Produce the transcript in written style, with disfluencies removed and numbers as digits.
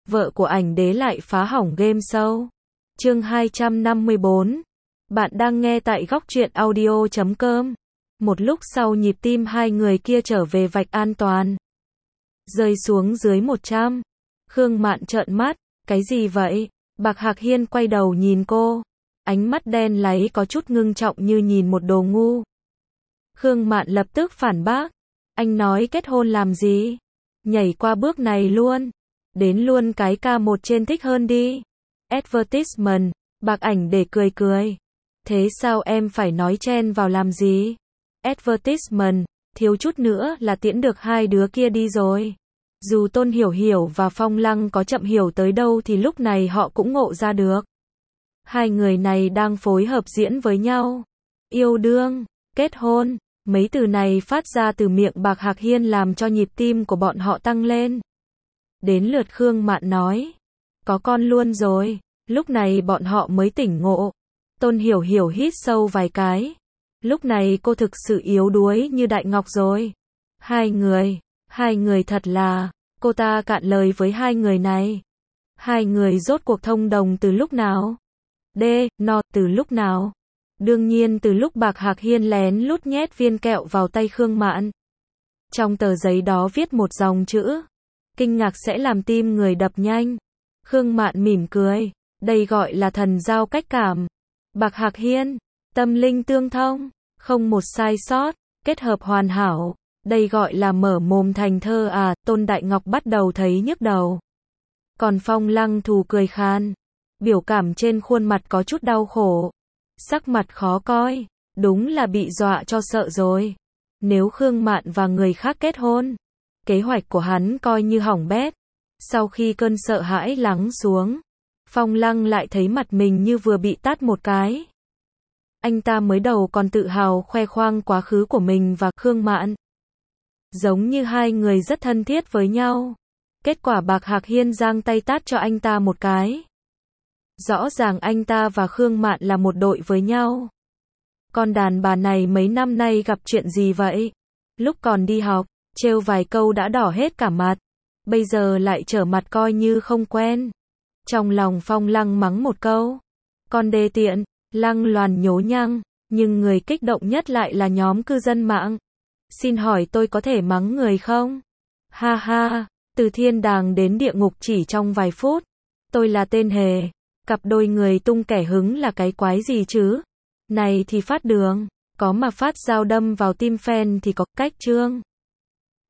vợ của ảnh đế lại phá hỏng game show. Chương 254. Bạn đang nghe tại góc truyện audio.com. Một lúc sau nhịp tim hai người kia trở về vạch an toàn. Rơi xuống dưới 100. Khương Mạn trợn mắt, cái gì vậy? Bạc Hạc Hiên quay đầu nhìn cô. Ánh mắt đen láy có chút ngưng trọng như nhìn một đồ ngu. Khương Mạn lập tức phản bác. Anh nói kết hôn làm gì? Nhảy qua bước này luôn. Đến luôn cái K1 trên thích hơn đi. Advertisement, Bạc Ảnh để cười cười. Thế sao em phải nói chen vào làm gì? Advertisement, thiếu chút nữa là tiễn được hai đứa kia đi rồi. Dù Tôn Hiểu Hiểu và Phong Lăng có chậm hiểu tới đâu thì lúc này họ cũng ngộ ra được. Hai người này đang phối hợp diễn với nhau. Yêu đương, kết hôn, mấy từ này phát ra từ miệng Bạc Hạc Hiên làm cho nhịp tim của bọn họ tăng lên. Đến lượt Khương Mạn nói. Có con luôn rồi. Lúc này bọn họ mới tỉnh ngộ. Tôn Hiểu Hiểu hít sâu vài cái. Lúc này cô thực sự yếu đuối như Đại Ngọc rồi. Hai người thật là, cô ta cạn lời với hai người này. Hai người rốt cuộc thông đồng từ lúc nào? Từ lúc nào? Đương nhiên từ lúc Bạc Hạc Hiên lén lút nhét viên kẹo vào tay Khương Mạn. Trong tờ giấy đó viết một dòng chữ. Kinh ngạc sẽ làm tim người đập nhanh. Khương Mạn mỉm cười. Đây gọi là thần giao cách cảm. Bạc Hạc Hiên, tâm linh tương thông, không một sai sót, kết hợp hoàn hảo. Đây gọi là mở mồm thành thơ à, Tôn Đại Ngọc bắt đầu thấy nhức đầu. Còn Phong Lăng thù cười khan. Biểu cảm trên khuôn mặt có chút đau khổ. Sắc mặt khó coi, đúng là bị dọa cho sợ rồi. Nếu Khương Mạn và người khác kết hôn, kế hoạch của hắn coi như hỏng bét. Sau khi cơn sợ hãi lắng xuống, Phong Lăng lại thấy mặt mình như vừa bị tát một cái. Anh ta mới đầu còn tự hào khoe khoang quá khứ của mình và Khương Mạn. Giống như hai người rất thân thiết với nhau. Kết quả Bạc Hạc Hiên giang tay tát cho anh ta một cái. Rõ ràng anh ta và Khương Mạn là một đội với nhau. Con đàn bà này mấy năm nay gặp chuyện gì vậy? Lúc còn đi học, trêu vài câu đã đỏ hết cả mặt. Bây giờ lại trở mặt coi như không quen. Trong lòng Phong Lăng mắng một câu. Con đê tiện, lăng loàn nhố nhăng. Nhưng người kích động nhất lại là nhóm cư dân mạng. Xin hỏi tôi có thể mắng người không? Ha ha, từ thiên đàng đến địa ngục chỉ trong vài phút. Tôi là tên hề. Cặp đôi người tung kẻ hứng là cái quái gì chứ? Này thì phát đường. Có mà phát dao đâm vào tim fan thì có cách trương.